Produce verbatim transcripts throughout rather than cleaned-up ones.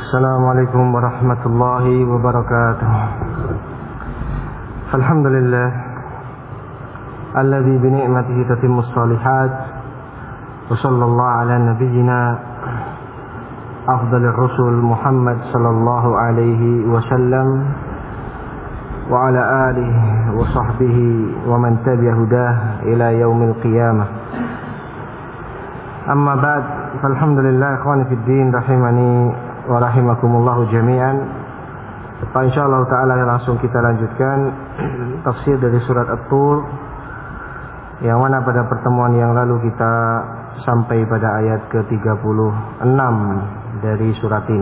Assalamualaikum warahmatullahi wabarakatuh. Alhamdulillah alladzi bi ni'matihi tatimmus shalihat wa sallallahu ala nabiyyina afdalir rusul Muhammad sallallahu alaihi wasallam wa ala alihi wa sahbihi wa man tabi'a hudah ila yaumil qiyamah. Amma ba'd, falhamdulillah ikhwani fid din rahimani wa rahimakumullahu jami'an. Pak, insyaallah taala langsung kita lanjutkan tafsir dari surat At-Tur, yang mana pada pertemuan yang lalu kita sampai pada ayat ke tiga puluh enam dari surat ini.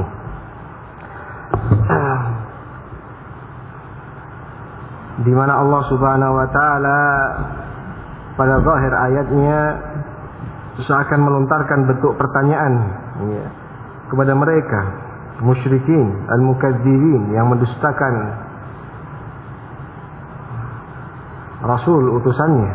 Di mana Allah Subhanahu wa taala pada zahir ayatnya seakan melontarkan bentuk pertanyaan, ya, kepada mereka musyrikin al-mukadzibin yang mendustakan Rasul utusannya.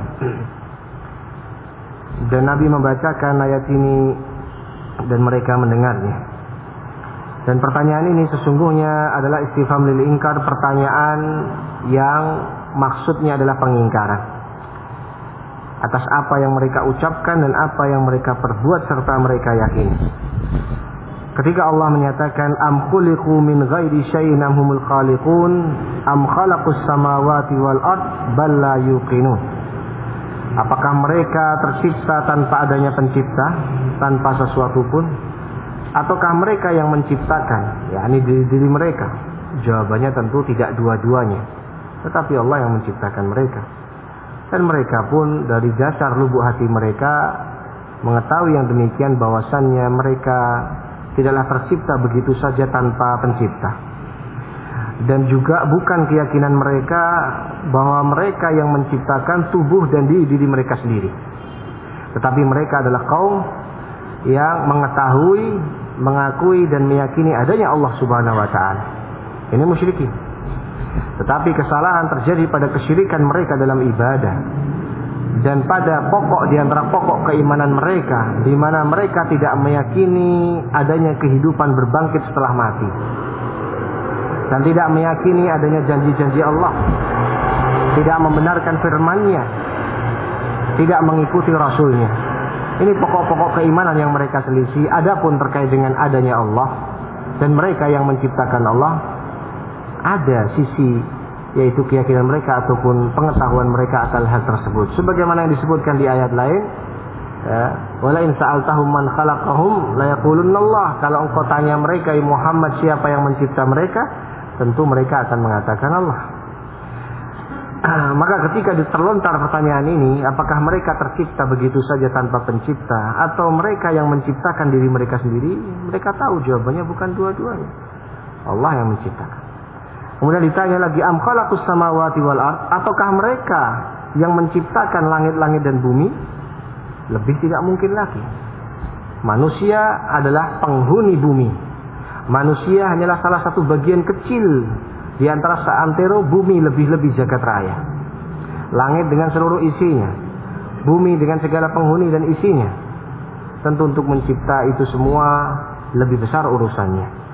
Dan Nabi membacakan ayat ini dan mereka mendengarnya. Dan pertanyaan ini sesungguhnya adalah istifham lil inkar, pertanyaan yang maksudnya adalah pengingkaran atas apa yang mereka ucapkan dan apa yang mereka perbuat serta mereka yakini. Ketika Allah menyatakan am khuliqu min ghairi syai'in am humul khaliqun am khalaqus samawati wal ard bal la yuqinun. Apakah mereka tercipta tanpa adanya pencipta, tanpa sesuatu pun, ataukah mereka yang menciptakan, yakni diri, diri mereka? Jawabannya tentu tidak dua-duanya, tetapi Allah yang menciptakan mereka. Dan mereka pun dari dasar lubuk hati mereka mengetahui yang demikian, bahwasannya mereka tidaklah tercipta begitu saja tanpa pencipta. Dan juga bukan keyakinan mereka bahwa mereka yang menciptakan tubuh dan diri, diri mereka sendiri. Tetapi mereka adalah kaum yang mengetahui, mengakui dan meyakini adanya Allah Subhanahu wa taala. Ini musyrikin. Tetapi kesalahan terjadi pada kesyirikan mereka dalam ibadah dan pada pokok di antara pokok keimanan mereka, di mana mereka tidak meyakini adanya kehidupan berbangkit setelah mati, dan tidak meyakini adanya janji-janji Allah, tidak membenarkan firman-Nya, tidak mengikuti Rasul-Nya. Ini pokok-pokok keimanan yang mereka selisih. Adapun terkait dengan adanya Allah dan mereka yang menciptakan Allah, ada sisi, yaitu keyakinan mereka ataupun pengetahuan mereka akan hal tersebut. Sebagaimana yang disebutkan di ayat lain, ya, wala in sa'altahum man khalaqahum la yaqulunna Allah. Kalau engkau tanya mereka, ya Muhammad, siapa yang mencipta mereka, tentu mereka akan mengatakan Allah. Maka ketika terlontar pertanyaan ini, apakah mereka tercipta begitu saja tanpa pencipta, atau mereka yang menciptakan diri mereka sendiri, mereka tahu jawabannya bukan dua-duanya. Allah yang menciptakan. Kemudian ditanya lagi, am khalaqus samawati wal ard, ataukah mereka yang menciptakan langit-langit dan bumi? Lebih tidak mungkin lagi. Manusia adalah penghuni bumi. Manusia hanyalah salah satu bagian kecil di antara seantero bumi lebih-lebih jagat raya. Langit dengan seluruh isinya, bumi dengan segala penghuni dan isinya. Tentu untuk mencipta itu semua lebih besar urusannya.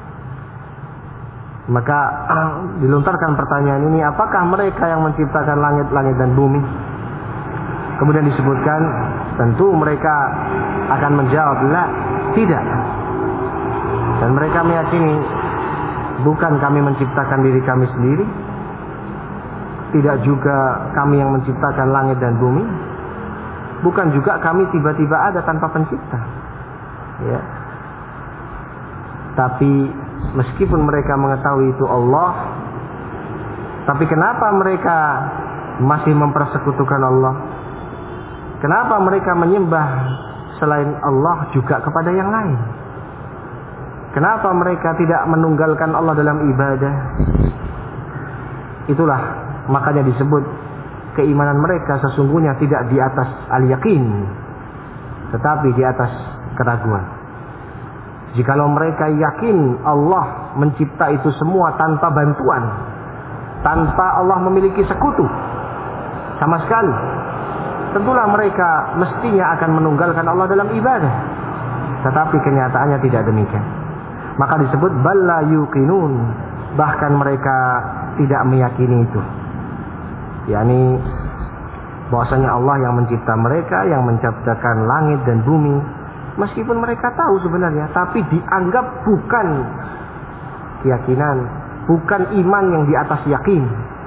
Maka dilontarkan pertanyaan ini, apakah mereka yang menciptakan langit-langit dan bumi? Kemudian disebutkan, tentu mereka akan menjawab, la, tidak. Dan mereka meyakini, bukan kami menciptakan diri kami sendiri, tidak juga kami yang menciptakan langit dan bumi, bukan juga kami tiba-tiba ada tanpa pencipta, ya. Tapi meskipun mereka mengetahui itu Allah, tapi kenapa mereka masih mempersekutukan Allah? Kenapa mereka menyembah selain Allah juga kepada yang lain? Kenapa mereka tidak menunggalkan Allah dalam ibadah? Itulah makanya disebut keimanan mereka sesungguhnya tidak di atas al-yakin, tetapi di atas keraguan. Jikalau mereka yakin Allah mencipta itu semua tanpa bantuan, tanpa Allah memiliki sekutu sama sekali, tentulah mereka mestinya akan menunggalkan Allah dalam ibadah. Tetapi kenyataannya tidak demikian. Maka disebut bal la yuqinun, bahkan mereka tidak meyakini itu. yakni bahwasanya Allah yang mencipta mereka, yang menciptakan langit dan bumi. Meskipun mereka tahu sebenarnya, tapi dianggap bukan keyakinan, bukan iman yang di atas yakin.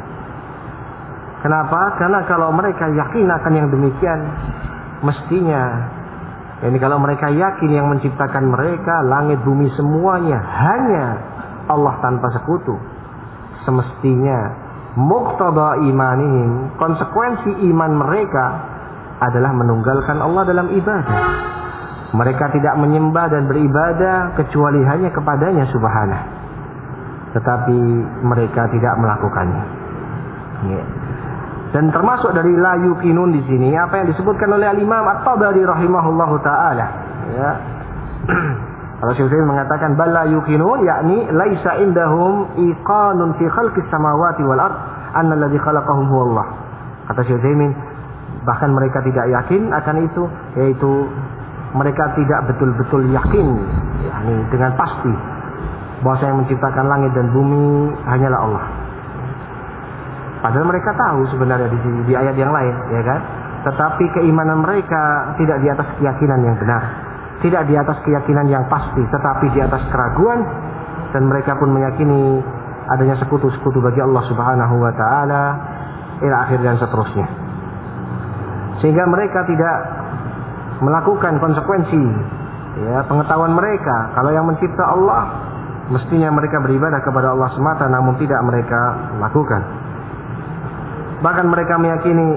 Kenapa? Karena kalau mereka yakin akan yang demikian, mestinya, yani kalau mereka yakin yang menciptakan mereka, langit bumi semuanya hanya Allah tanpa sekutu, semestinya muqtada imanihim, konsekuensi iman mereka adalah menunggalkan Allah dalam ibadah. Mereka tidak menyembah dan beribadah kecuali hanya kepadanya subhanahu. Tetapi mereka tidak melakukannya. Ya. Dan termasuk dari la yuqinun di sini apa yang disebutkan oleh Al-Imam At-Tabari rahimahullahu taala. Ya. Kalau Syekh mengatakan bal la yuqinun, yakni laisa indahum iqanun fi khalqis samawati wal ard anna alladhi khalaqahum huwa Allah. Kata Syekh bahkan mereka tidak yakin akan itu, yaitu mereka tidak betul-betul yakin, yakni dengan pasti bahwa yang menciptakan langit dan bumi hanyalah Allah. Padahal mereka tahu sebenarnya di, di ayat yang lain, ya kan? Tetapi keimanan mereka tidak di atas keyakinan yang benar, tidak di atas keyakinan yang pasti, tetapi di atas keraguan, dan mereka pun meyakini adanya sekutu-sekutu bagi Allah Subhanahu wa taala ila akhir dan seterusnya. Sehingga mereka tidak melakukan konsekuensi, ya, pengetahuan mereka kalau yang mencipta Allah, mestinya mereka beribadah kepada Allah semata, namun tidak mereka lakukan. Bahkan mereka meyakini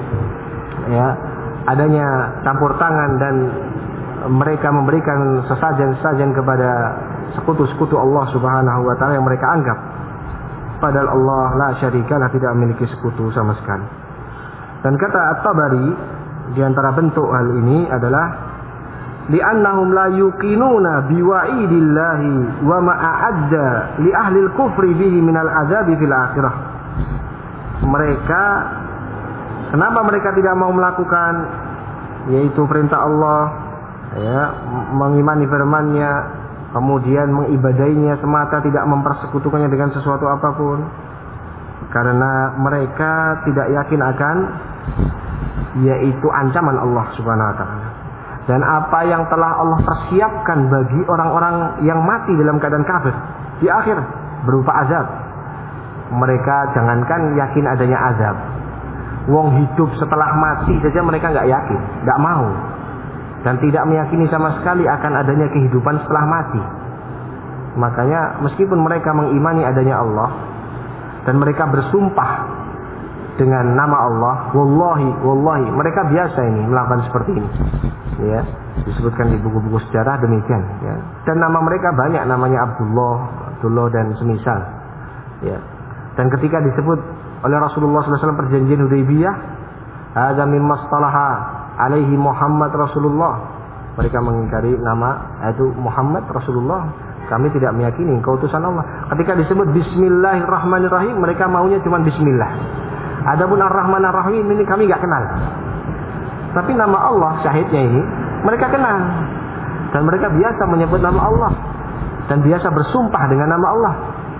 ya adanya campur tangan dan mereka memberikan sesajen-sesajen kepada sekutu-sekutu Allah Subhanahu wa taala yang mereka anggap, padahal Allah la syarikalah, tidak memiliki sekutu sama sekali. Dan kata At-Tabari, di antara bentuk hal ini adalah li'annahum la yuqinuna biwa'idillahi wa ma a'adda li ahli al-kufri bihi minal azabi fil akhirah. Mereka, kenapa mereka tidak mau melakukan yaitu perintah Allah, ya, mengimani firman-Nya, kemudian mengibadainya semata, tidak mempersekutukannya dengan sesuatu apapun? Karena mereka tidak yakin akan yaitu ancaman Allah Subhanahu wa taala. Dan apa yang telah Allah persiapkan bagi orang-orang yang mati dalam keadaan kafir di akhir berupa azab. Mereka jangankan yakin adanya azab, wong hidup setelah mati saja mereka nggak yakin, nggak mau, dan tidak meyakini sama sekali akan adanya kehidupan setelah mati. Makanya meskipun mereka mengimani adanya Allah dan mereka bersumpah dengan nama Allah, wallahi, wallahi, mereka biasa ini melakukan seperti ini, ya, disebutkan di buku-buku sejarah demikian, ya. Dan nama mereka banyak, namanya Abdullah, Abdullah dan semisal, ya. Dan ketika disebut oleh Rasulullah sallallahu alaihi wasallam perjanjian Hudaybiyah, hadza mimma istalaha alaihi Muhammad Rasulullah, mereka mengingkari nama itu Muhammad Rasulullah, kami tidak meyakini engkau utusan Allah. Ketika disebut Bismillahirrahmanirrahim, mereka maunya cuma Bismillah. Adapun Ar-Rahman Ar-Rahim ini kami nggak kenal. Tapi nama Allah syahidnya ini mereka kenal, dan mereka biasa menyebut nama Allah dan biasa bersumpah dengan nama Allah.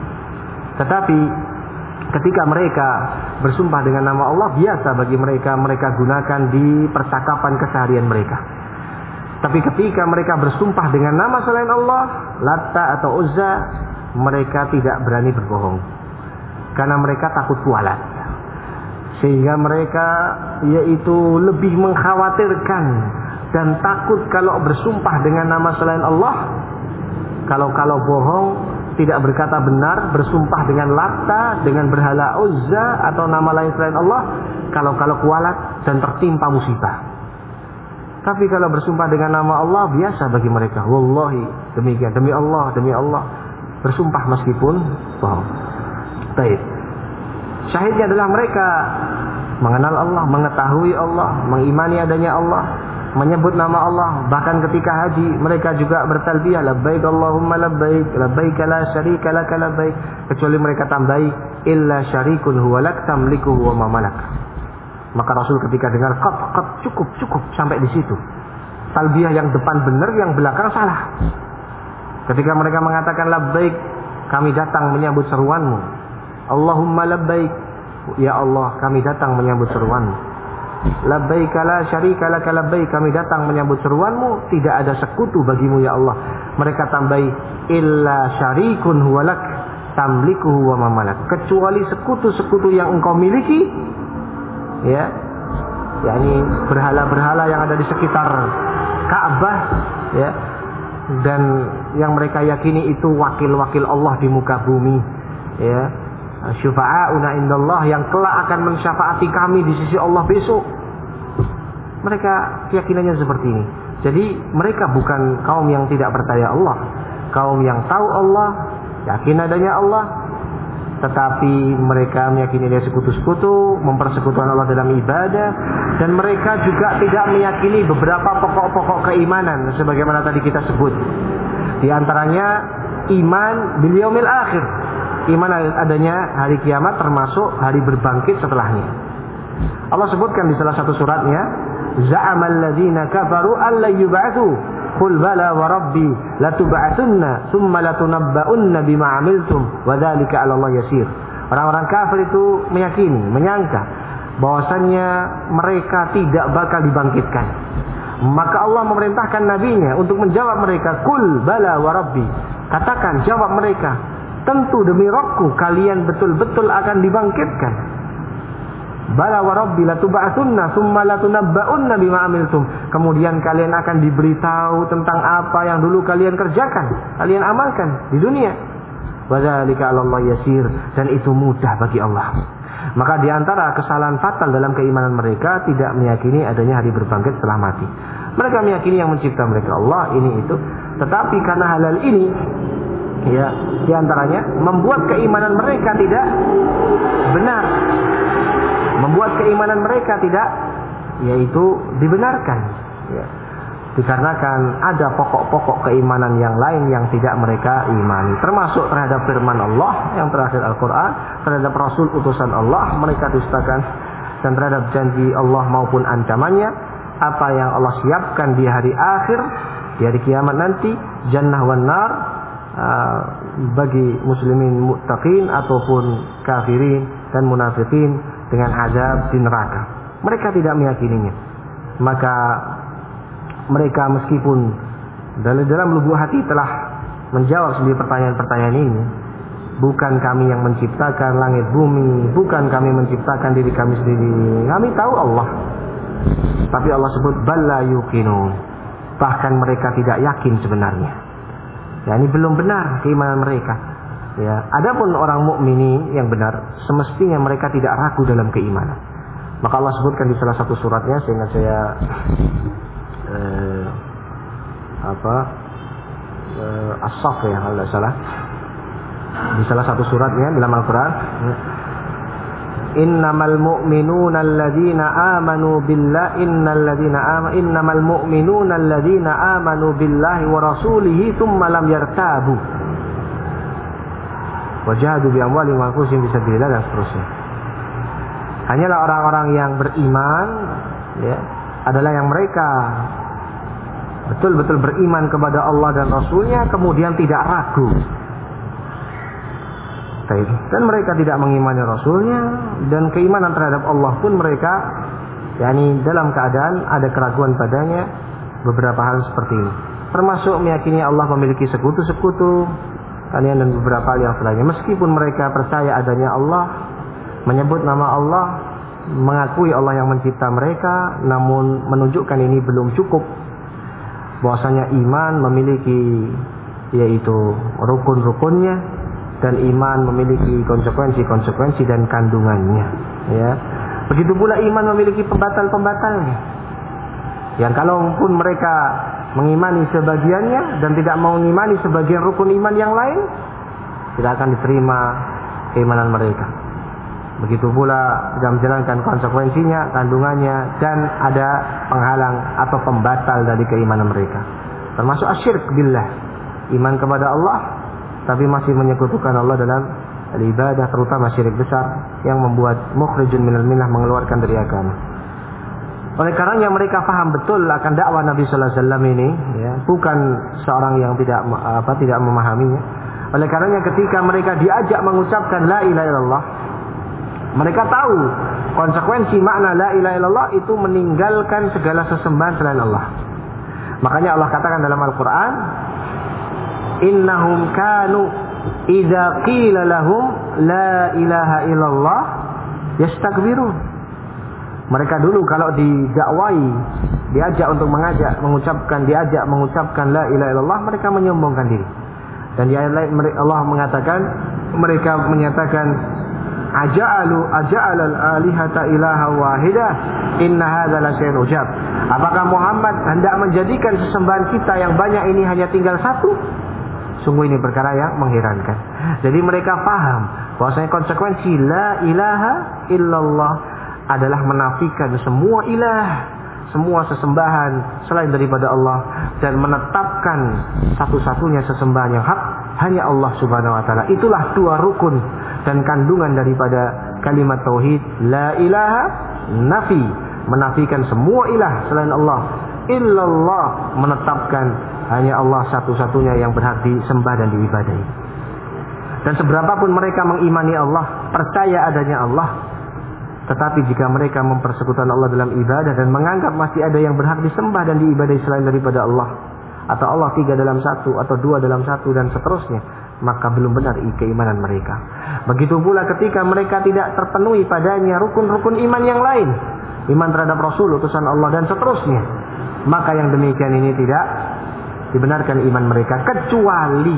Tetapi ketika mereka bersumpah dengan nama Allah, biasa bagi mereka, mereka gunakan di percakapan keseharian mereka. Tapi ketika mereka bersumpah dengan nama selain Allah, Latta atau Uzza, mereka tidak berani berbohong karena mereka takut kualat. Sehingga mereka yaitu lebih mengkhawatirkan dan takut kalau bersumpah dengan nama selain Allah, kalau kalau bohong, tidak berkata benar, bersumpah dengan Latta, dengan berhala Uzza atau nama lain selain Allah, kalau kalau kualat dan tertimpa musibah. Tapi kalau bersumpah dengan nama Allah, biasa bagi mereka, wallahi, demikian, demi Allah, demi Allah, bersumpah meskipun bohong. Baik. Syahidnya adalah mereka mengenal Allah, mengetahui Allah, mengimani adanya Allah, menyebut nama Allah. Bahkan ketika haji mereka juga bertalbiyah, labbaik Allahumma labbaik, labbaik la syarika lak labbaik, kecuali mereka tambahi illa syarikun huwa lak tamlikuhu wa ma malak. Maka Rasul ketika dengar qat qat cukup cukup sampai di situ. Talbiyah yang depan benar, yang belakang salah. Ketika mereka mengatakan labbaik, kami datang menyambut seruanmu. Allahumma labbaik, ya Allah kami datang menyambut seruanmu. Labbaik la syarika laka labbaik, kami datang menyambut seruanmu, tidak ada sekutu bagimu ya Allah. Mereka tambahi illa syarikun huwalak tamlikuhu wa mamalak, kecuali sekutu-sekutu yang engkau miliki, ya, yakni berhala-berhala yang ada di sekitar Ka'bah, ya, dan yang mereka yakini itu wakil-wakil Allah di muka bumi, ya, syufa'auna indallah, yang kelak akan mensyafaati kami di sisi Allah besok. Mereka keyakinannya seperti ini. Jadi mereka bukan kaum yang tidak percaya Allah, kaum yang tahu Allah, yakin adanya Allah, tetapi mereka meyakini dia sekutu-sekutu, mempersekutukan Allah dalam ibadah, dan mereka juga tidak meyakini beberapa pokok-pokok keimanan sebagaimana tadi kita sebut. Di antaranya iman bil yaumil akhir, iman adanya hari kiamat termasuk hari berbangkit setelahnya. Allah sebutkan di salah satu suratnya, za'amal ladzina kafaru alla yub'atsu qul bala wa rabbi latub'atsunna tsumma latunabba'unna bima 'amiltum wa dzalika 'ala Allah yasir. Orang-orang kafir itu meyakini, menyangka bahwasannya mereka tidak bakal dibangkitkan. Maka Allah memerintahkan nabinya untuk menjawab mereka, qul bala wa rabbi, katakan, jawab mereka, tentu demi Rabbku kalian betul-betul akan dibangkitkan. Bala wa rabbi latub'atsunna tsumma latunabba'unna bima 'amiltum, kemudian kalian akan diberitahu tentang apa yang dulu kalian kerjakan, kalian amalkan di dunia. Wa dzalika 'ala Allah yasir, dan itu mudah bagi Allah. Maka di antara kesalahan fatal dalam keimanan mereka tidak meyakini adanya hari berbangkit setelah mati. Mereka meyakini yang mencipta mereka Allah, ini itu, tetapi karena halal ini, ya, di antaranya membuat keimanan mereka tidak benar, membuat keimanan mereka tidak, yaitu dibenarkan, ya, dikarenakan ada pokok-pokok keimanan yang lain yang tidak mereka imani, termasuk terhadap firman Allah yang terakhir Al-Quran, terhadap Rasul utusan Allah mereka dustakan, dan terhadap janji Allah maupun ancamannya, apa yang Allah siapkan di hari akhir, di hari kiamat nanti, jannah wan nar, uh, bagi muslimin muttaqin ataupun kafirin dan munafikin dengan azab di neraka. Mereka tidak meyakininya. Maka mereka meskipun dalam, dalam lubuk hati telah menjawab sembilan pertanyaan-pertanyaan ini, bukan kami yang menciptakan langit bumi, bukan kami menciptakan diri kami sendiri, kami tahu Allah. Tapi Allah sebut balla yuqinun, bahkan mereka tidak yakin sebenarnya. Ya, ini belum benar keimanan mereka. Ya, adapun orang mukmini yang benar, semestinya mereka tidak ragu dalam keimanan. Maka Allah sebutkan di salah satu suratnya, sehingga saya eh, apa eh, As-Saff ya kalau tidak salah, di salah satu suratnya dalam Al-Quran, innamal mu'minuna alladzina amanu billahi innal ladzina amanu innamal mu'minuna alladzina amanu billahi wa rasulihi tsumma lam yartabu wajahadu bi amwalihim wa anfusihim fisabilillah, dan seterusnya. Hanyalah orang-orang yang beriman, ya, adalah yang mereka betul-betul beriman kepada Allah dan Rasulnya, kemudian tidak ragu. Dan mereka tidak mengimani Rasulnya, dan keimanan terhadap Allah pun mereka, yakni dalam keadaan ada keraguan padanya, beberapa hal seperti ini. Termasuk meyakini Allah memiliki sekutu-sekutu, kalian dan beberapa hal yang selainnya. Meskipun mereka percaya adanya Allah, menyebut nama Allah, mengakui Allah yang mencipta mereka, namun menunjukkan ini belum cukup. Bahwasanya iman memiliki yaitu rukun-rukunnya, dan iman memiliki konsekuensi-konsekuensi dan kandungannya, ya. Begitu pula iman memiliki pembatal-pembatalnya, yang kalaupun mereka mengimani sebagiannya dan tidak mau mengimani sebagian rukun iman yang lain, tidak akan diterima keimanan mereka. Begitu pula tidak menjalankan konsekuensinya, kandungannya, dan ada penghalang atau pembatal dari keimanan mereka, termasuk asyirk billah, iman kepada Allah tapi masih menyekutukan Allah dalam ibadah, terutama syirik besar yang membuat mukhrijun minal millah, mengeluarkan dari agama. Oleh karenanya mereka paham betul akan dakwah Nabi sallallahu alaihi wasallam ini, ya, bukan seorang yang tidak apa tidak memahaminya. Oleh karenanya ketika mereka diajak mengucapkan la ilaha illallah, mereka tahu konsekuensi makna la ilaha illallah itu meninggalkan segala sesembahan selain Allah. Makanya Allah katakan dalam Al-Qur'an, innahum kanu idza qila lahum la ilaha illallah yastakbirun. Mereka dulu kalau didakwai, diajak untuk mengajak, mengucapkan, diajak mengucapkan la ilaha illallah, mereka menyombongkan diri. Dan di ayat lain Allah mengatakan, mereka menyatakan aja'alu aja'alal alihata ilaha wahidah inna hadza la syai'un ujab. Apakah Muhammad hendak menjadikan sesembahan kita yang banyak ini hanya tinggal satu? Sungguh ini perkara yang mengherankan. Jadi mereka paham bahwasanya konsekuensi la ilaha illallah adalah menafikan semua ilah, semua sesembahan selain daripada Allah, dan menetapkan satu-satunya sesembahan yang hak hanya Allah Subhanahu wa taala. Itulah dua rukun dan kandungan daripada kalimat tauhid. La ilaha, nafi, menafikan semua ilah selain Allah. Illallah, menetapkan hanya Allah satu-satunya yang berhak disembah dan diibadahi. Dan seberapapun mereka mengimani Allah, percaya adanya Allah, tetapi jika mereka mempersekutukan Allah dalam ibadah dan menganggap masih ada yang berhak disembah dan diibadahi selain daripada Allah, atau Allah tiga dalam satu, atau dua dalam satu, dan seterusnya, maka belum benar keimanan mereka. Begitu pula ketika mereka tidak terpenuhi padanya rukun-rukun iman yang lain, iman terhadap Rasul, utusan Allah, dan seterusnya, maka yang demikian ini tidak dibenarkan iman mereka, kecuali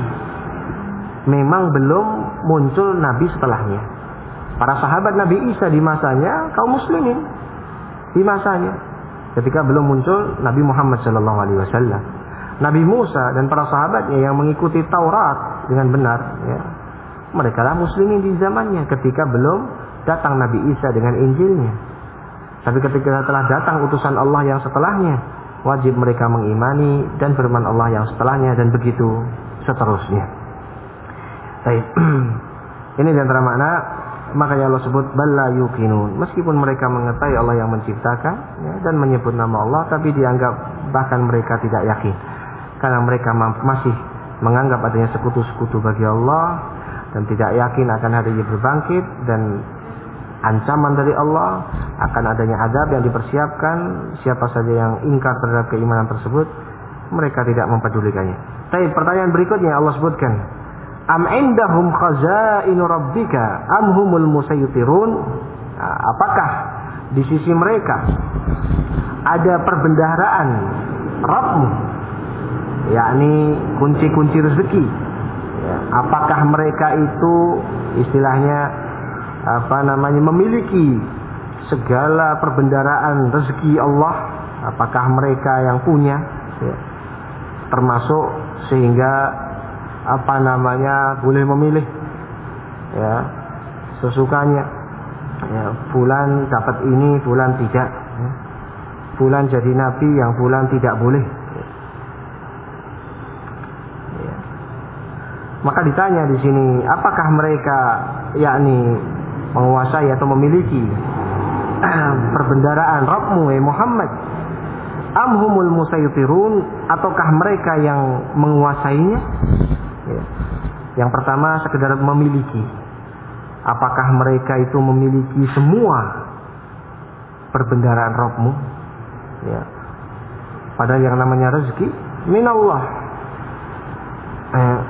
memang belum muncul Nabi setelahnya. Para sahabat Nabi Isa di masanya, kaum muslimin di masanya, ketika belum muncul Nabi Muhammad sallallahu alaihi wasallam. Nabi Musa dan para sahabatnya yang mengikuti Taurat dengan benar, ya, mereka lah muslimin di zamannya ketika belum datang Nabi Isa dengan Injilnya. Tapi ketika telah datang utusan Allah yang setelahnya, wajib mereka mengimani dan firman Allah yang setelahnya, dan begitu seterusnya. Baik. Ini di antara makna. Makanya Allah sebut balla yuqinun, meskipun mereka mengetahui Allah yang menciptakan, ya, dan menyebut nama Allah, tapi dianggap bahkan mereka tidak yakin, karena mereka masih menganggap adanya sekutu-sekutu bagi Allah, dan tidak yakin akan adanya berbangkit dan ancaman dari Allah, akan adanya azab yang dipersiapkan. Siapa saja yang ingkar terhadap keimanan tersebut, mereka tidak mempedulikannya. Tapi pertanyaan berikutnya Allah sebutkan, am indahum khazainu rabbika am humul musaytirun. Nah, apakah di sisi mereka ada perbendaharaan Rabbmu, yakni kunci-kunci rezeki, ya, apakah mereka itu istilahnya apa namanya memiliki segala perbendaharaan rezeki Allah? Apakah mereka yang punya, ya, termasuk sehingga apa namanya boleh memilih, ya, sesukanya, ya, bulan dapat ini, bulan tidak, ya. Bulan jadi nabi, yang bulan tidak boleh, ya. Maka ditanya di sini, apakah mereka yakni menguasai atau memiliki perbendaharaan Rabbmu ya Muhammad, am humul musaytirun, ataukah mereka yang menguasainya? Ya. Yang pertama sekedar memiliki. Apakah mereka itu memiliki semua perbendaharaan Rabbmu? Ya. Padahal yang namanya rezeki minallah. Eh.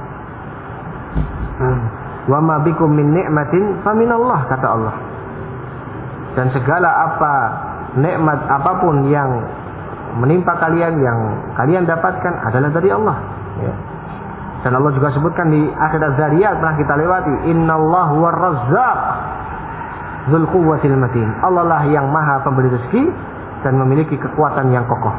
Wa ma bikum min ni'matin fa minallah, kata Allah. Dan segala apa nikmat apapun yang menimpa kalian, yang kalian dapatkan adalah dari Allah, ya. Dan Allah juga sebutkan di akhir Az-Zariyat, pernah kita lewati, innallaha huwar razzaq dzul quwwatil matin. Allah lah yang maha pemberi rezeki dan memiliki kekuatan yang kokoh.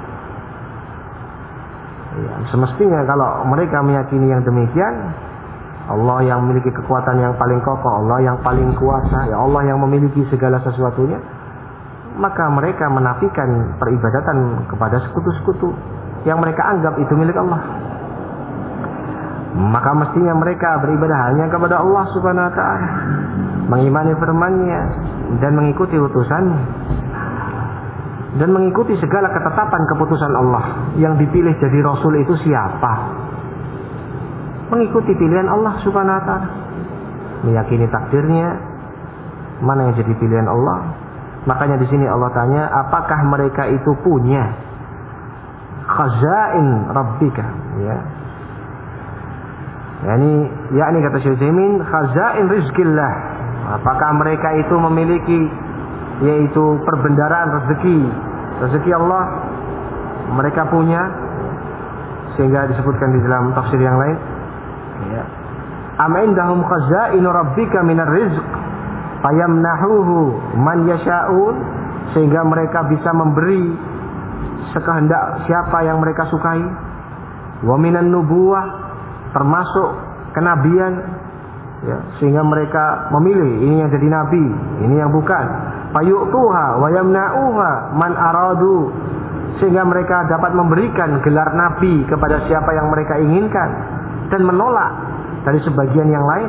Ya, semestinya kalau mereka meyakini yang demikian, Allah yang memiliki kekuatan yang paling kokoh, Allah yang paling kuasa, ya Allah yang memiliki segala sesuatunya, maka mereka menafikan peribadatan kepada sekutu-sekutu yang mereka anggap itu milik Allah. Maka mestinya mereka beribadah hanya kepada Allah Subhanahu wa ta'ala, mengimani firman-Nya dan mengikuti utusan-Nya. dan mengikuti segala ketetapan keputusan Allah. Yang dipilih jadi Rasul itu siapa? Mengikuti pilihan Allah Subhanahu wa ta'ala, meyakini takdirnya, mana yang jadi pilihan Allah. Makanya di sini Allah tanya, apakah mereka itu punya khazain rabbika, ya. Yani, yakni kata Syekh Utsaimin, khazain rizqillah. Apakah mereka itu memiliki yaitu perbendaraan rezeki, rezeki Allah mereka punya, sehingga disebutkan di dalam tafsir yang lain, ya. Am indahum khazainu rabbika minar rizq fayamnahuhu man yasha'un, sehingga mereka bisa memberi sekehendak siapa yang mereka sukai. Wa minan nubuwah, termasuk kenabian, ya, sehingga mereka memilih ini yang jadi nabi, ini yang bukan. Fayu'tuha wa yamna'uha man aradu, sehingga mereka dapat memberikan gelar nabi kepada siapa yang mereka inginkan dan menolak dari sebagian yang lain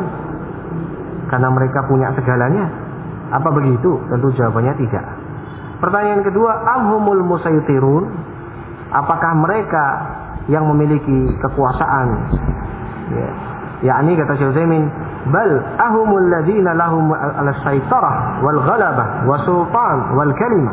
karena mereka punya segalanya. Apa begitu? Tentu jawabannya tidak. Pertanyaan kedua, amhumul musaytirun, apakah mereka yang memiliki kekuasaan, ya, yakni kata Syekh Utsaimin, bal ahumul ladzina lahum al-saytarah wal ghalabah wa sultan wal kalimah.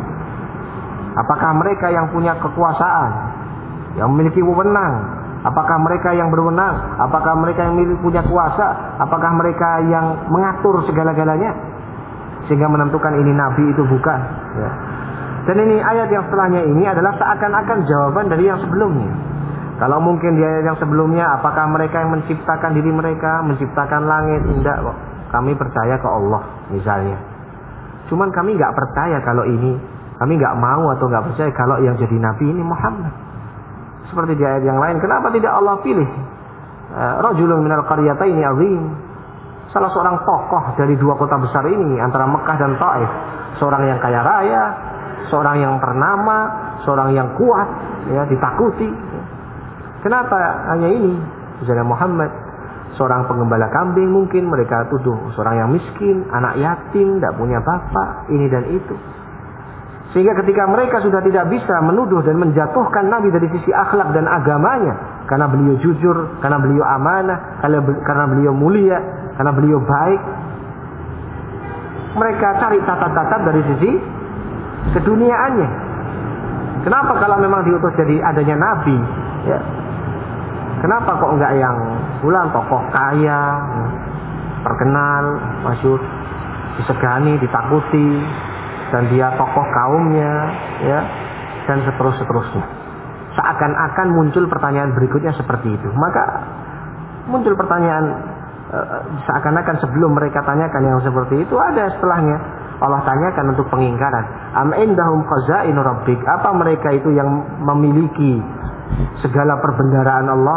Apakah mereka yang punya kekuasaan, yang memiliki wewenang? Apakah mereka yang berwenang? Apakah mereka yang memiliki punya kuasa? Apakah mereka yang mengatur segala-galanya sehingga menentukan ini nabi itu bukan, ya. Dan ini ayat yang setelahnya ini adalah seakan-akan jawaban dari yang sebelumnya. Kalau mungkin di ayat yang sebelumnya, apakah mereka yang menciptakan diri mereka, menciptakan langit? Tidak kok. Kami percaya ke Allah misalnya. Cuman kami nggak percaya kalau ini, kami nggak mau atau nggak percaya kalau yang jadi nabi ini Muhammad. Seperti di ayat yang lain, kenapa tidak Allah pilih rajulun minal qaryataini azim, salah seorang tokoh dari dua kota besar ini antara Mekah dan Taif, seorang yang kaya raya, seorang yang ternama, seorang yang kuat, ya, ditakuti. Kenapa hanya ini? Misalnya Muhammad, seorang pengembala kambing mungkin mereka tuduh, seorang yang miskin, anak yatim, tidak punya bapak, ini dan itu. Sehingga ketika mereka sudah tidak bisa menuduh dan menjatuhkan Nabi dari sisi akhlak dan agamanya, karena beliau jujur, karena beliau amanah, karena beliau mulia, karena beliau baik, mereka cari catat-catat dari sisi keduniaannya. Kenapa kalau memang diutus jadi adanya Nabi, ya, kenapa kok enggak yang bulan tokoh kaya, terkenal, masyhur, disegani, ditakuti, dan dia tokoh kaumnya, ya, dan seterus-seterusnya. Seakan-akan muncul pertanyaan berikutnya seperti itu. Maka muncul pertanyaan e, seakan-akan sebelum mereka tanyakan yang seperti itu, ada setelahnya Allah tanyakan untuk pengingkaran. Am indahum khazainu rabbik, apa mereka itu yang memiliki segala perbendaharaan Allah,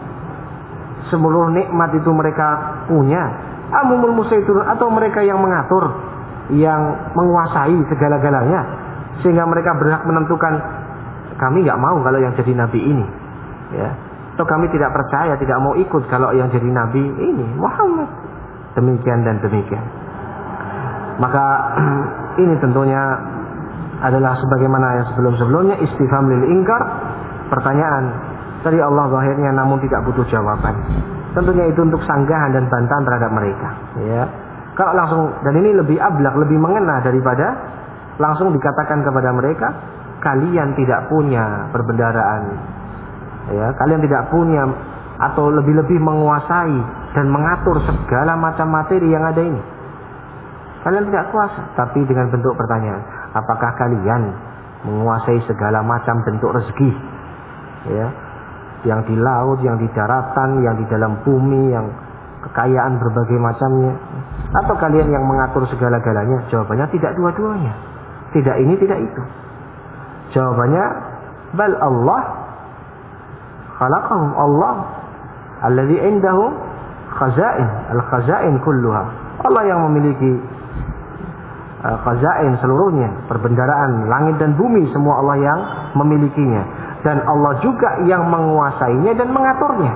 seluruh nikmat itu mereka punya? Amumul musaytirun, atau mereka yang mengatur, yang menguasai segala-galanya sehingga mereka berhak menentukan kami nggak mau kalau yang jadi nabi ini, ya, atau kami tidak percaya, tidak mau ikut kalau yang jadi nabi ini Muhammad, demikian dan demikian. Maka ini tentunya adalah sebagaimana yang sebelum-sebelumnya, istifham lil ingkar, pertanyaan dari Allah zahirnya namun tidak butuh jawaban. Tentunya itu untuk sanggahan dan bantahan terhadap mereka, ya. Kalau langsung, dan ini lebih ablak, lebih mengena daripada langsung dikatakan kepada mereka, kalian tidak punya perbendaharaan, ya, kalian tidak punya atau lebih-lebih menguasai dan mengatur segala macam materi yang ada ini. Kalian tidak kuasa. Tapi dengan bentuk pertanyaan, apakah kalian menguasai segala macam bentuk rezeki, ya, yang di laut, yang di daratan, yang di dalam bumi, yang kekayaan berbagai macamnya, atau kalian yang mengatur segala-galanya? Jawabannya tidak dua-duanya, tidak ini tidak itu. Jawabannya bal Allah khalaqahum, Allah alladzi indahu khazain, al-khazain kulluha, Allah yang memiliki uh, khazain seluruhnya, perbendaharaan langit dan bumi, semua Allah yang memilikinya, dan Allah juga yang menguasainya dan mengaturnya.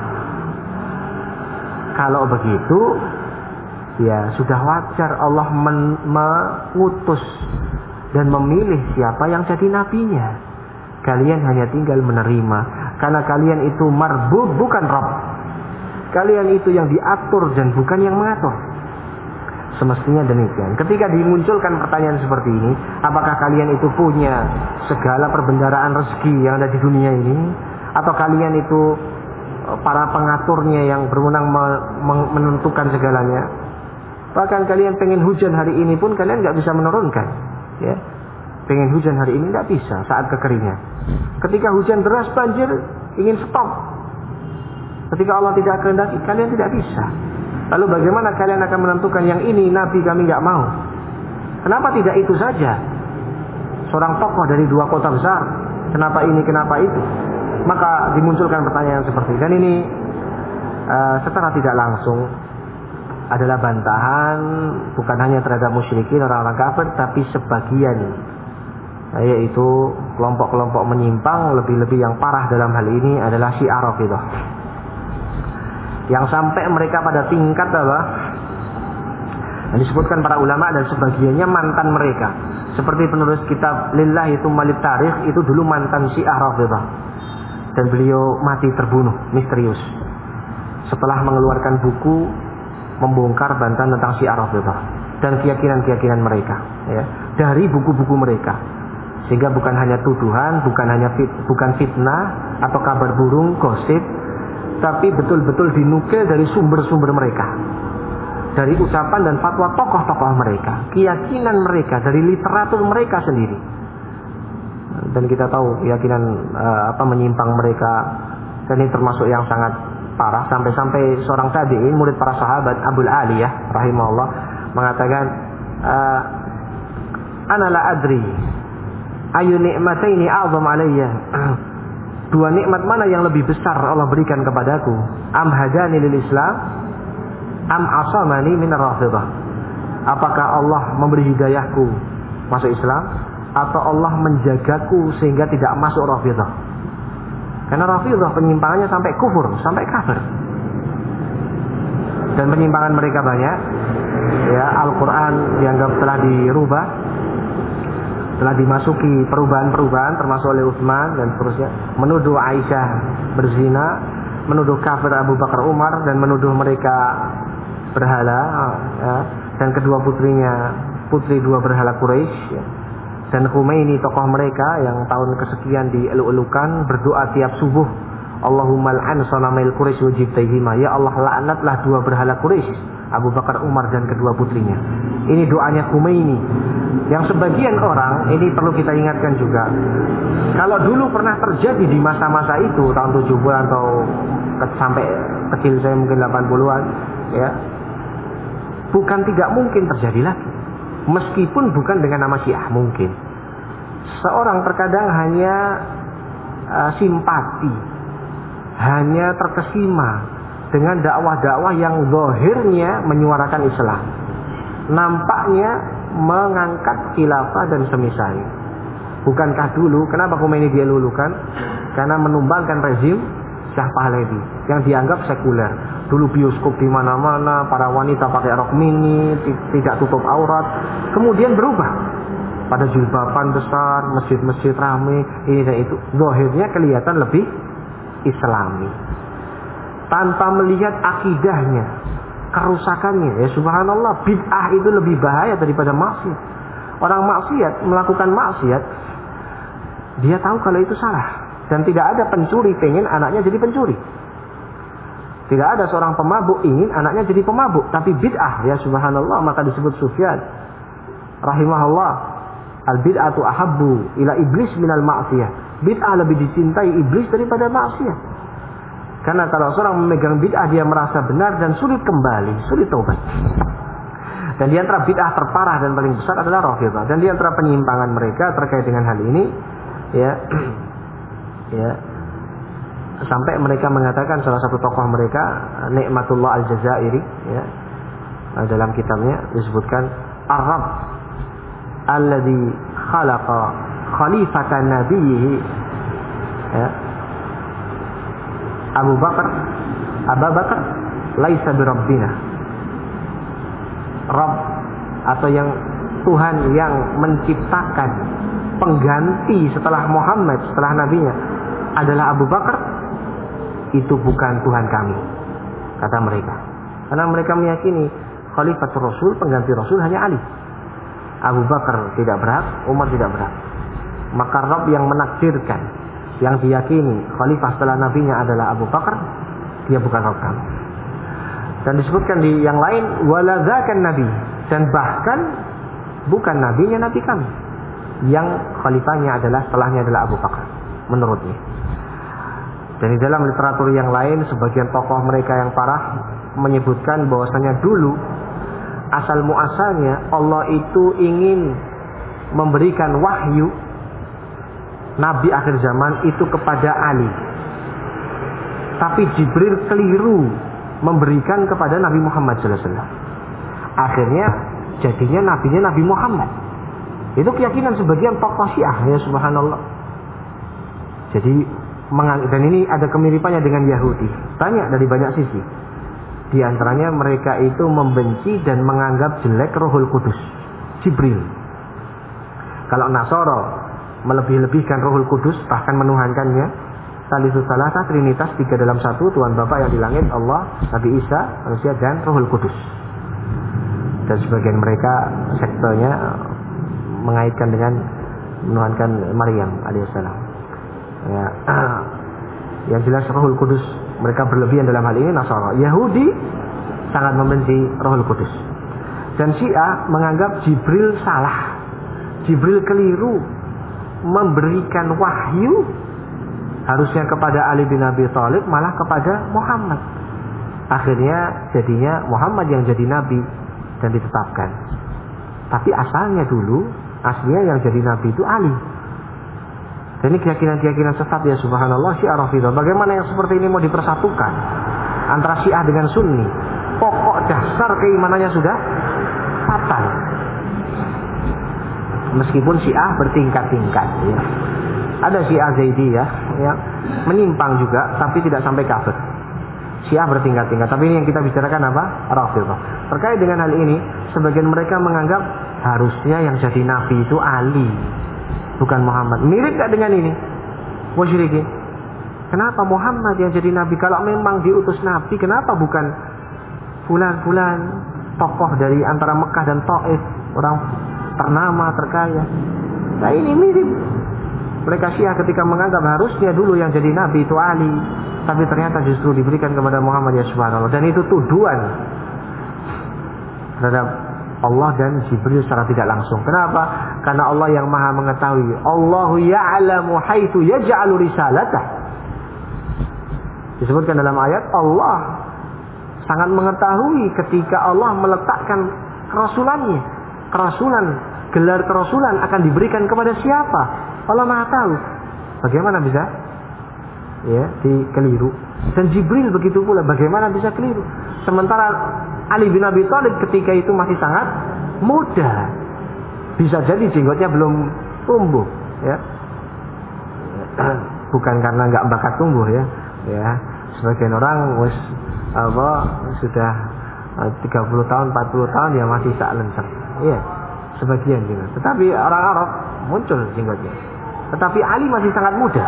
Kalau begitu, ya sudah wajar Allah men- mengutus dan memilih siapa yang jadi nabinya. Kalian hanya tinggal menerima, karena kalian itu marbub, bukan Rabb. Kalian itu yang diatur dan bukan yang mengatur. Semestinya demikian. Ketika dimunculkan pertanyaan seperti ini, apakah kalian itu punya segala perbendaharaan rezeki yang ada di dunia ini, atau kalian itu para pengaturnya yang berwenang menentukan segalanya? Bahkan kalian pengen hujan hari ini pun kalian nggak bisa menurunkan, ya. Pengen hujan hari ini nggak bisa saat kekeringan. Ketika hujan deras banjir ingin stop. Ketika Allah tidak kehendaki, kalian tidak bisa. Lalu bagaimana kalian akan menentukan yang ini Nabi kami nggak mau? Kenapa tidak itu saja? Seorang tokoh dari dua kota besar, kenapa ini, kenapa itu? Maka dimunculkan pertanyaan seperti ini. Dan ini uh, secara tidak langsung adalah bantahan bukan hanya terhadap musyrikin, orang-orang kafir, tapi sebagian, yaitu kelompok-kelompok menyimpang. Lebih-lebih yang parah dalam hal ini adalah Syiah Rafidhah, yang sampai mereka pada tingkat apa? Yang disebutkan para ulama dan sebagiannya mantan mereka. Seperti penulis kitab Lillahi Tsummalit Tarikh itu dulu mantan Syiah Rafidhah, dan beliau mati terbunuh misterius setelah mengeluarkan buku membongkar bantahan tentang Syiah Rafidhah dan keyakinan-keyakinan mereka, ya, dari buku-buku mereka. Sehingga bukan hanya tuduhan, bukan hanya fit, bukan fitnah atau kabar burung, gosip, tapi betul-betul dinukil dari sumber-sumber mereka, dari ucapan dan fatwa tokoh-tokoh mereka, keyakinan mereka, dari literatur mereka sendiri. Dan kita tahu keyakinan uh, apa menyimpang mereka, dan ini termasuk yang sangat parah. Sampai-sampai seorang tabi'in, murid para sahabat, Abul Aliyah rahimahullah, mengatakan, uh, ana la adri ayu ni'mataini a'zam alayya. Dua nikmat mana yang lebih besar Allah berikan kepadaku? Am hadani lil Islam, am asamani min Rafidhah. Apakah Allah memberi hidayahku masuk Islam, atau Allah menjagaku sehingga tidak masuk Rafidhah? Karena Rafidhah penyimpangannya sampai kufur, sampai kafir. Dan penyimpangan mereka banyak. Ya, Al-Quran dianggap telah dirubah, telah dimasuki perubahan-perubahan termasuk oleh Utsman dan seterusnya, menuduh Aisyah berzina, menuduh kafir Abu Bakar Umar, dan menuduh mereka berhala, ya, dan kedua putrinya putri dua berhala Quraisy, ya. Dan Khomeini tokoh mereka yang tahun kesekian dielu-elukan berdoa tiap subuh, Allahumma al'an sanamail Quraisy wa jibtaihima, ya Allah laknatlah dua berhala Quraisy, Abu Bakar Umar dan kedua putrinya. Ini doanya Khomeini. Yang sebagian orang, ini perlu kita ingatkan juga, kalau dulu pernah terjadi di masa-masa itu, tahun tujuh puluhan atau sampai kecil saya mungkin delapan puluhan, ya, bukan tidak mungkin terjadi lagi. Meskipun bukan dengan nama Syiah, mungkin. Seorang terkadang hanya uh, simpati, hanya terkesima dengan dakwah-dakwah yang zahirnya menyuarakan Islam, nampaknya mengangkat khilafah dan semisalnya. Bukankah dulu kenapa Khomeini dia lulukan? Karena menumbangkan rezim Shah Pahlavi yang dianggap sekuler. Dulu bioskop di mana-mana, para wanita pakai rok mini, tidak tutup aurat. Kemudian berubah pada jilbaban besar, masjid-masjid ramai, ini dan itu. Zahirnya kelihatan lebih Islami, tanpa melihat akidahnya, kerusakannya. Ya subhanallah, bid'ah itu lebih bahaya daripada maksiat. Orang maksiat melakukan maksiat, dia tahu kalau itu salah. Dan tidak ada pencuri pengen anaknya jadi pencuri. Tidak ada seorang pemabuk ingin anaknya jadi pemabuk. Tapi bid'ah, ya subhanallah, maka disebut Sufyan rahimahullah, al-bid'atu ahabbu ila iblis minal ma'siyah. Bid'ah lebih dicintai iblis daripada maksiat. Karena kalau seorang memegang bid'ah, dia merasa benar dan sulit kembali, sulit taubat. Dan di antara bid'ah terparah dan paling besar adalah Rafidhah. Dan di antara penyimpangan mereka terkait dengan hal ini, ya, ya, sampai mereka mengatakan, salah satu tokoh mereka, Ni'matullah Al-Jazairi, ya, dalam kitabnya disebutkan, Ar-Rabb alladhi khalaqa khalifatan nabiyhi, ya, Abu Bakar Abu Bakar laisa birabbina. Rabb atau yang Tuhan yang menciptakan pengganti setelah Muhammad, setelah nabinya adalah Abu Bakar, itu bukan Tuhan kami, kata mereka. Karena mereka meyakini Khalifatul Rasul, pengganti Rasul hanya Ali. Abu Bakar tidak berhak, Umar tidak berhak. Maka Rabb yang menakdirkan, yang diyakini khalifah setelah nabinya adalah Abu Bakar, dia bukan Rabb kami. Dan disebutkan di yang lain, waladzakan nabi, dan bahkan bukan nabinya nabi kami, yang khalifahnya adalah setelahnya adalah Abu Bakar, menurutnya. Dan di dalam literatur yang lain, sebagian tokoh mereka yang parah menyebutkan bahwasanya dulu asal muasalnya Allah itu ingin memberikan wahyu Nabi akhir zaman itu kepada Ali, tapi Jibril keliru memberikan kepada Nabi Muhammad sallallahu alaihi wasallam. Akhirnya jadinya nabinya Nabi Muhammad. Itu keyakinan sebagian tokoh Syiah, ya subhanallah. Jadi dan ini ada kemiripannya dengan Yahudi, banyak dari banyak sisi. Di antaranya mereka itu membenci dan menganggap jelek Rohul Kudus, Jibril. Kalau Nasara melebih-lebihkan Rohul Kudus, bahkan menuhankannya, Salisus Salasa, Trinitas, tiga dalam satu, Tuhan Bapa yang di langit, Allah, Nabi Isa, manusia, dan Rohul Kudus. Dan sebagian mereka sektenya mengaitkan dengan menuhankan Maryam alaihissalam. Ya, yang jelas Rohul Kudus mereka berlebihan dalam hal ini. Nasara, Yahudi sangat membenci Rohul Kudus, dan Syiah menganggap Jibril salah, Jibril keliru memberikan wahyu harusnya kepada Ali bin Abi Thalib, malah kepada Muhammad. Akhirnya jadinya Muhammad yang jadi nabi dan ditetapkan. Tapi asalnya dulu, aslinya yang jadi nabi itu Ali. Dan ini keyakinan-keyakinan sesat, ya subhanallah. Syiah Rafidah, bagaimana yang seperti ini mau dipersatukan antara Syiah dengan Sunni? Pokok dasar keimanannya sudah fatal. Meskipun Syiah bertingkat-tingkat, ya. Ada Syiah Zaidiyah yang menyimpang juga, tapi tidak sampai kafir. Syiah bertingkat-tingkat. Tapi ini yang kita bicarakan apa? Rafidah. Terkait dengan hal ini, sebagian mereka menganggap harusnya yang jadi nabi itu Ali, bukan Muhammad. Mirip gak dengan ini? Musyrikin. Kenapa Muhammad yang jadi nabi? Kalau memang diutus nabi, kenapa bukan fulan-fulan tokoh dari antara Mekah dan Taif, orang ternama, terkaya? Nah ini mirip. Mereka Syiah ketika menganggap harusnya dulu yang jadi nabi itu Ali, tapi ternyata justru diberikan kepada Muhammad, ya subhanallah. Dan itu tuduhan terhadap Allah dan Jibril secara tidak langsung. Kenapa? Karena Allah yang maha mengetahui. Allahu ya'lamu haitsu yaj'alu risalatah. Disebutkan dalam ayat, Allah sangat mengetahui ketika Allah meletakkan kerasulannya. Kerasulan, gelar kerasulan akan diberikan kepada siapa? Allah maha tahu. Bagaimana bisa ya dikeliru? Dan Jibril begitu pula, bagaimana bisa keliru? Sementara Ali bin Abi Thalib ketika itu masih sangat muda, bisa jadi jenggotnya belum tumbuh, ya. Bukan karena nggak bakat tumbuh, ya. Ya, sebagian orang wis apa sudah tiga puluh tahun, empat puluh tahun ya masih sak lenceng. Iya, sebagian juga. Tetapi orang Arab muncul jenggotnya. Tetapi Ali masih sangat muda.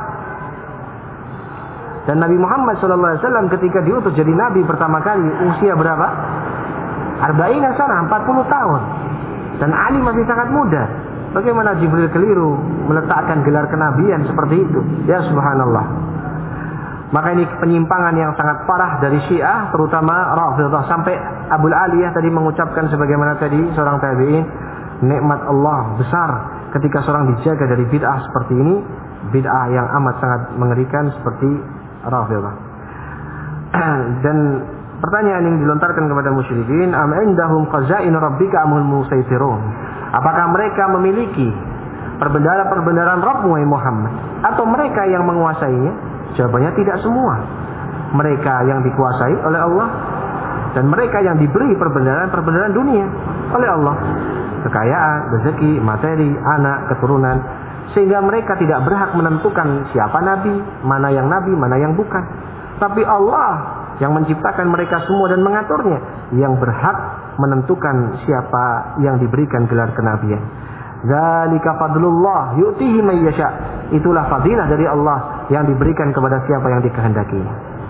Dan Nabi Muhammad shallallahu alaihi wasallam ketika diutus jadi nabi pertama kali usia berapa? Arba'ina sana, empat puluh tahun. Dan Ali masih sangat muda. Bagaimana Jibril keliru meletakkan gelar kenabian seperti itu? Ya subhanallah. Maka ini penyimpangan yang sangat parah dari Syiah, terutama Rafidah. Sampai Abul Aliyah tadi mengucapkan sebagaimana tadi seorang tabi'in, nikmat Allah besar ketika seorang dijaga dari bid'ah seperti ini, bid'ah yang amat sangat mengerikan seperti Rafidah. Dan pertanyaan yang dilontarkan kepada musyrikin, am indahum khazain rabbika amul musaitirun? Apakah mereka memiliki perbendaharaan-perbendaharaan Rabbmu Muhammad, atau mereka yang menguasainya? Jawabannya tidak semua. Mereka yang dikuasai oleh Allah, dan mereka yang diberi perbendaharaan-perbendaharaan dunia oleh Allah. Kekayaan, rezeki, materi, anak, keturunan. Sehingga mereka tidak berhak menentukan siapa nabi, mana yang nabi, mana yang bukan. Tapi Allah yang menciptakan mereka semua dan mengaturnya, yang berhak menentukan siapa yang diberikan gelar kenabian. Dzalika fadlullah yu'tihi may yasha. Itulah fadilah dari Allah yang diberikan kepada siapa yang dikehendaki.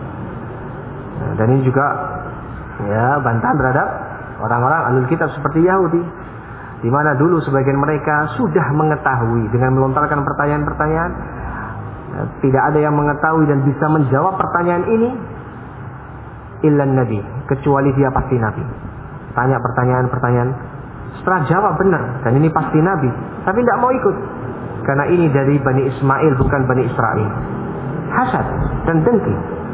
Nah, dan ini juga ya bantahan terhadap orang-orang ahlul kitab seperti Yahudi, di mana dulu sebagian mereka sudah mengetahui dengan melontarkan pertanyaan-pertanyaan. Tidak ada yang mengetahui dan bisa menjawab pertanyaan ini illan nabi, kecuali dia pasti nabi. Tanya pertanyaan-pertanyaan, setelah jawab benar dan ini pasti nabi, tapi tidak mau ikut karena ini dari Bani Ismail bukan Bani Israel. Hasad dan dengki.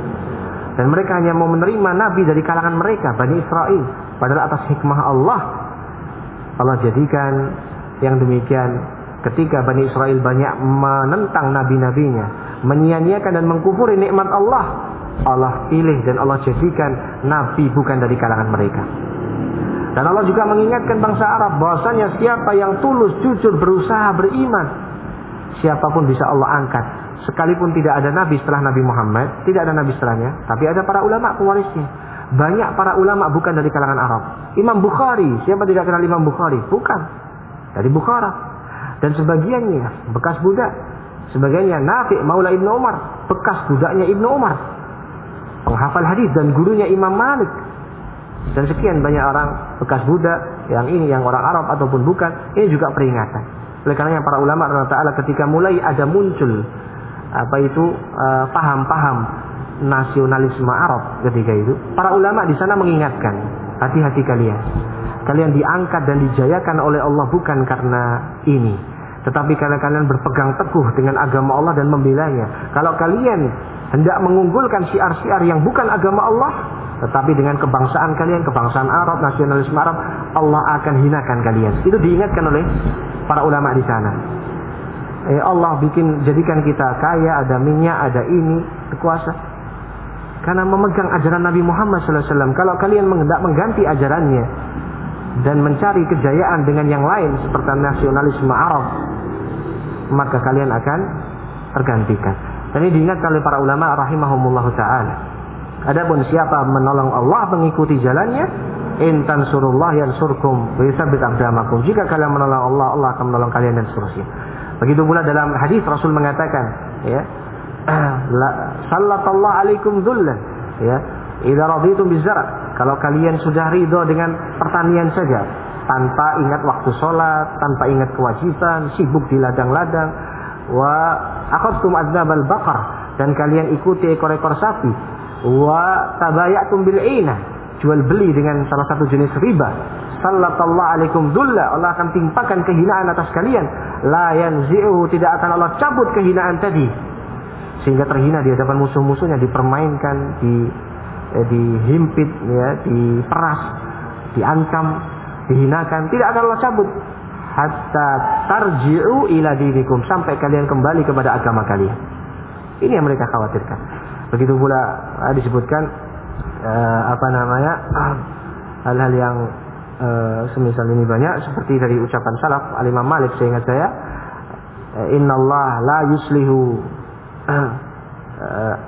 Dan mereka hanya mau menerima nabi dari kalangan mereka, Bani Israel. Padahal atas hikmah Allah, Allah jadikan yang demikian. Ketika Bani Israel banyak menentang nabi-nabinya, menyia-nyiakan dan mengkufuri nikmat Allah, Allah pilih dan Allah jadikan nabi bukan dari kalangan mereka. Dan Allah juga mengingatkan bangsa Arab bahwasanya siapa yang tulus, jujur, berusaha beriman, siapapun bisa Allah angkat. Sekalipun tidak ada nabi setelah Nabi Muhammad, tidak ada nabi setelahnya, tapi ada para ulama pewarisnya. Banyak para ulama bukan dari kalangan Arab. Imam Bukhari, siapa tidak kenal Imam Bukhari? Bukan dari Bukhara. Dan sebagiannya bekas budak, sebagiannya Nafi' Maula Ibnu Umar, bekas budaknya Ibnu Umar, penghafal hadis dan gurunya Imam Malik. Dan sekian banyak orang bekas budak, yang ini yang orang Arab ataupun bukan, ini juga peringatan. Oleh karenanya para ulama Allah Ta'ala ketika mulai ada muncul apa itu uh, paham-paham nasionalisme Arab ketika itu, para ulama di sana mengingatkan, hati-hati kalian. Kalian diangkat dan dijayakan oleh Allah bukan karena ini, tetapi karena kalian berpegang teguh dengan agama Allah dan membelanya. Kalau kalian hendak mengunggulkan syiar-syiar yang bukan agama Allah, tetapi dengan kebangsaan kalian, kebangsaan Arab, nasionalisme Arab, Allah akan hinakan kalian. Itu diingatkan oleh para ulama di sana. Eh, Allah bikin jadikan kita kaya, ada minyak, ada ini, berkuasa, karena memegang ajaran Nabi Muhammad shallallahu alaihi wasallam. Kalau kalian hendak mengganti ajarannya dan mencari kejayaan dengan yang lain seperti nasionalisme Arab, maka kalian akan tergantikan. Dan ini diingatkan oleh para ulama rahimahumullah ta'ala. Adapun siapa menolong Allah mengikuti jalannya, in tansurullah yansurkum wa yutsabbit aqdamakum. Jika kalian menolong Allah, Allah akan menolong kalian dan seterusnya. Begitu pula dalam hadis Rasul mengatakan, ya, sallallahu alaikum dzullan, ya, idza raditum bizar'. Kalau kalian sudah ridho dengan pertanian saja, tanpa ingat waktu sholat, tanpa ingat kewajiban, sibuk di ladang-ladang, wa akhadtum adzabal baqar, dan kalian ikuti ekor-ekor sapi, wa tabayatum bil ina, jual beli dengan salah satu jenis riba, sallallahu alaikum dulla, Allah akan timpakan kehinaan atas kalian, la yanzi'u, tidak akan Allah cabut kehinaan tadi, sehingga terhina di hadapan musuh-musuhnya, dipermainkan, di dihimpit, ya, diperas, diancam, dihinakan, tidak akan Allah cabut hatta tarji'u ila dinikum, sampai kalian kembali kepada agama kalian. Ini yang mereka khawatirkan. Begitu pula uh, disebutkan uh, apa namanya uh, hal-hal yang uh, semisal ini banyak, seperti dari ucapan salaf Al-Imam Malik, seingat saya, uh, innallaha la yuslihu uh, uh,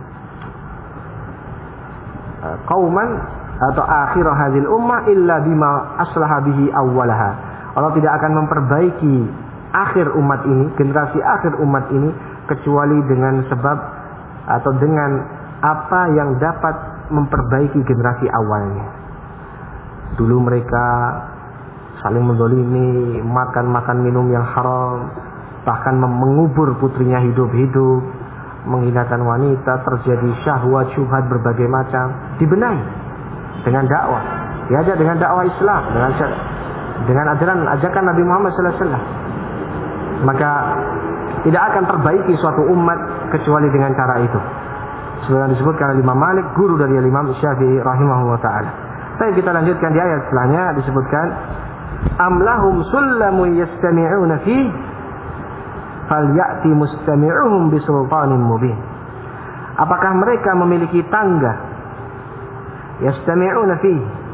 qauman atau akhir hadhil ummah illa bima aslaha bihi awwalaha. Allah tidak akan memperbaiki akhir umat ini, generasi akhir umat ini, kecuali dengan sebab atau dengan apa yang dapat memperbaiki generasi awalnya. Dulu mereka saling menzalimi, makan-makan minum yang haram, bahkan mengubur putrinya hidup-hidup, menghinakan wanita, terjadi syahwat, syubhat berbagai macam, dibenahi dengan dakwah, diajak dengan dakwah Islam, dengan dengan ajaran ajakan Nabi Muhammad sallallahu alaihi wasallam. Maka tidak akan perbaiki suatu umat kecuali dengan cara itu. Sebenarnya disebutkan oleh Imam Malik, guru dari Imam Syafi'i rahimahullah taala. Baik, kita lanjutkan di ayat setelahnya, disebutkan am lahum sullamun yastami'una fi falyati mustami'uhum bisultanin mubin. Apakah mereka memiliki tangga yastami'una fi?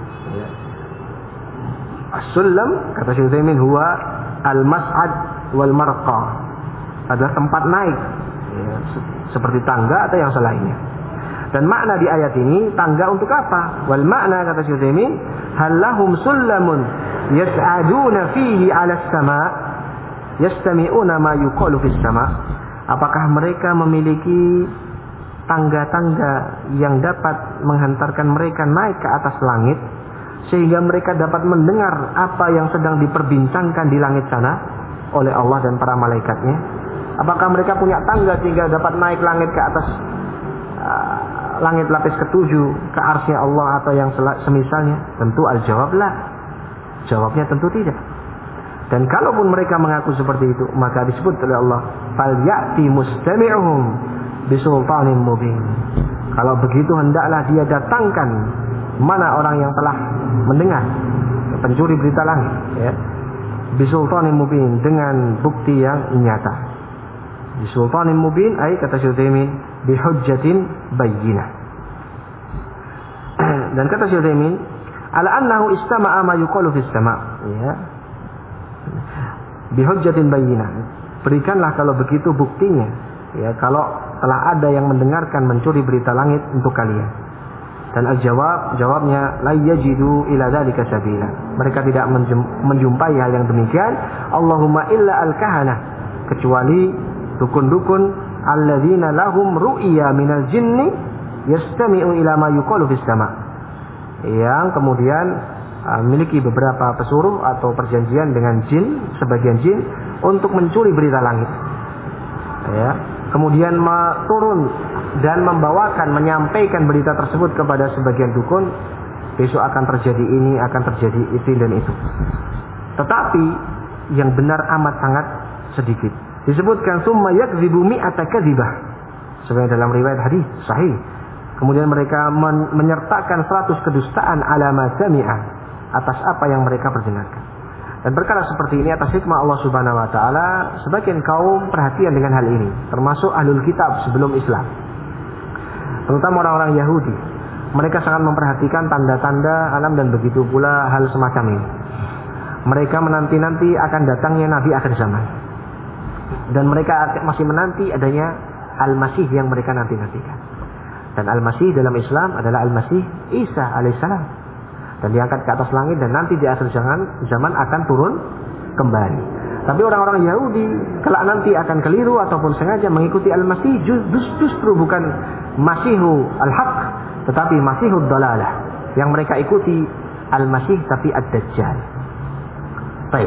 As-sullam, kata Syekh Utsaimin, huwa al-mas'ad wal marqa, adalah tempat naik, ya, seperti tangga atau yang selainnya. Dan makna di ayat ini, tangga untuk apa? Wal makna, kata Syekh Utsaimin, hal lahum sullamun yas'aduna fihi 'ala as-sama' yastami'una ma yuqalu fis sama'. Apakah mereka memiliki tangga-tangga yang dapat menghantarkan mereka naik ke atas langit sehingga mereka dapat mendengar apa yang sedang diperbincangkan di langit sana oleh Allah dan para malaikatnya? Apakah mereka punya tangga sehingga dapat naik langit ke atas uh, langit lapis ketujuh ke arsy Allah atau yang semisalnya? Tentu al-jawab la. Jawabnya tentu tidak. Dan kalaupun mereka mengaku seperti itu, maka disebut oleh Allah, fal ya'ti mustami'uhum bisultanin mubin. Kalau begitu hendaklah dia datangkan mana orang yang telah mendengar pencuri berita langit, ya, bisultanin mubin, dengan bukti yang nyata. Bisultanin mubin ay kata Syekh Utsaimin bihujjatin bayyinah. Dan kata Syekh Utsaimin ala annahu istama'a ma yuqalu fis sama', ya, bihujjatin bayyinah. Berikanlah kalau begitu buktinya, ya, kalau telah ada yang mendengarkan mencuri berita langit untuk kalian. Dan al-jawab, jawabnya la yajidu ila dzalika sabila. Mereka tidak menjumpai hal yang demikian. Allahumma illa al-kahana, kecuali dukun-dukun alladzina lahum ru'ya minal jinni yastami'u ila ma yuqalu fis sama', yang kemudian uh, memiliki beberapa pesuruh atau perjanjian dengan jin, sebagian jin, untuk mencuri berita langit, ya, kemudian turun dan membawakan, menyampaikan berita tersebut kepada sebagian dukun, besok akan terjadi ini, akan terjadi itu dan itu. Tetapi yang benar amat sangat sedikit. Disebutkan summa yakdzibu mi'ata kadzibah, sebenarnya dalam riwayat hadis sahih. Kemudian mereka men- menyertakan seratus kedustaan ala ma sami'a, atas apa yang mereka perdengarkan. Dan perkara seperti ini atas hikmah Allah Subhanahu wa taala, sebagian kaum perhatian dengan hal ini, termasuk ahlul kitab sebelum Islam, terutama orang-orang Yahudi. Mereka sangat memperhatikan tanda-tanda alam dan begitu pula hal semacam ini. Mereka menanti-nanti akan datangnya Nabi akhir zaman. Dan mereka masih menanti adanya Al-Masih yang mereka nanti-nantikan. Dan Al-Masih dalam Islam adalah Al-Masih Isa alaihissalam. Dan diangkat ke atas langit dan nanti di akhir zaman, zaman akan turun kembali. Tapi orang-orang Yahudi kelak nanti akan keliru ataupun sengaja mengikuti Al-Masih, justru bukan Masihu Al-Haq, tetapi Masihud Dalalah. Yang mereka ikuti Al-Masih tapi Ad-Dajjal. Baik.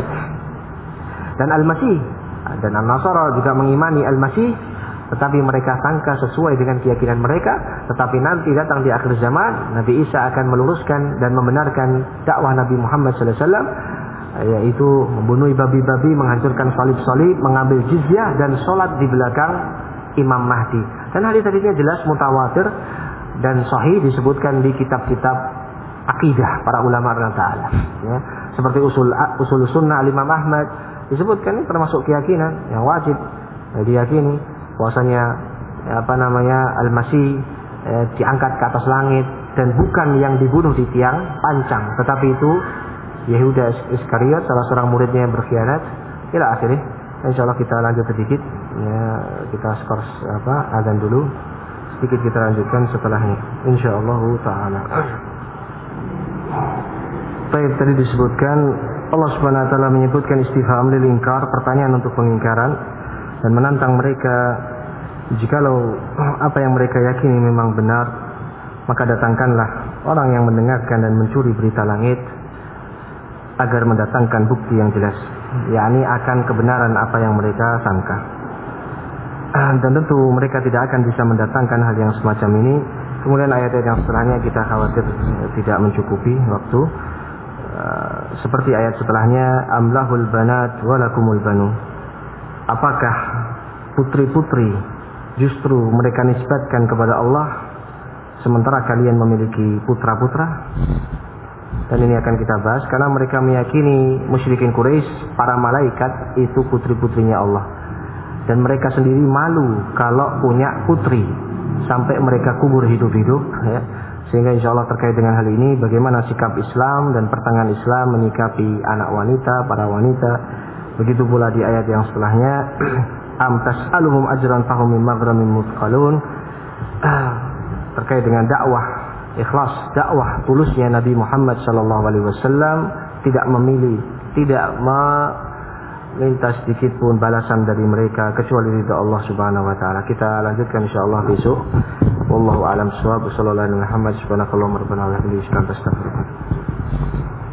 Dan Al-Masih dan Al-Nasara juga mengimani Al-Masih, tetapi mereka sangka sesuai dengan keyakinan mereka. Tetapi nanti datang di akhir zaman, Nabi Isa akan meluruskan dan membenarkan dakwah Nabi Muhammad sallallahu alaihi wasallam, yaitu membunuh babi-babi, menghancurkan salib-salib, mengambil jizyah, dan sholat di belakang Imam Mahdi. Dan hadis-hadisnya jelas mutawatir dan sahih, disebutkan di kitab-kitab akidah para ulama Taala. Ya, seperti usul usul sunnah Imam Ahmad disebutkan, ini termasuk keyakinan yang wajib diyakini, bahwasanya apa namanya Al-Masih eh, diangkat ke atas langit dan bukan yang dibunuh di tiang pancang, tetapi itu Yehuda Iskariot, salah seorang muridnya yang berkhianat. Ila akhirnya, insyaallah kita lanjut sedikit, ya, kita skor apa azan dulu, sedikit kita lanjutkan setelahnya, insyaallah taala. Baik, tadi disebutkan Allah Subhanahu wa taala menyebutkan istifham lil inkar, pertanyaan untuk pengingkaran, dan menantang mereka, jikalau apa yang mereka yakini memang benar, maka datangkanlah orang yang mendengarkan dan mencuri berita langit agar mendatangkan bukti yang jelas, yakni akan kebenaran apa yang mereka sangka. Dan tentu mereka tidak akan bisa mendatangkan hal yang semacam ini. Kemudian ayat-ayat yang setelahnya kita khawatir tidak mencukupi waktu. Uh, seperti ayat setelahnya, amlahul banat walakumul banu. Apakah putri-putri justru mereka nisbatkan kepada Allah, sementara kalian memiliki putra-putra? Dan ini akan kita bahas, karena mereka meyakini musyrikin Quraisy para malaikat itu putri-putrinya Allah, dan mereka sendiri malu kalau punya putri sampai mereka kubur hidup-hidup, ya. Sehingga insya Allah terkait dengan hal ini, bagaimana sikap Islam dan pertengahan Islam menyikapi anak wanita, para wanita. Begitu pula di ayat yang setelahnya, am tas'aluhum ajran fahum min maghramin muthqalun, terkait dengan dakwah ikhlas dakwah tulusnya Nabi Muhammad sallallahu alaihi wasallam, tidak memilih, tidak meminta sedikit pun balasan dari mereka kecuali ridha Allah Subhanahu wa taala. Kita lanjutkan insyaallah besok. Wallahu a'lam bissawab. Sallallahu alaihi Muhammad subhanakallahumma rabbana wa bihamdika astaghfiruka.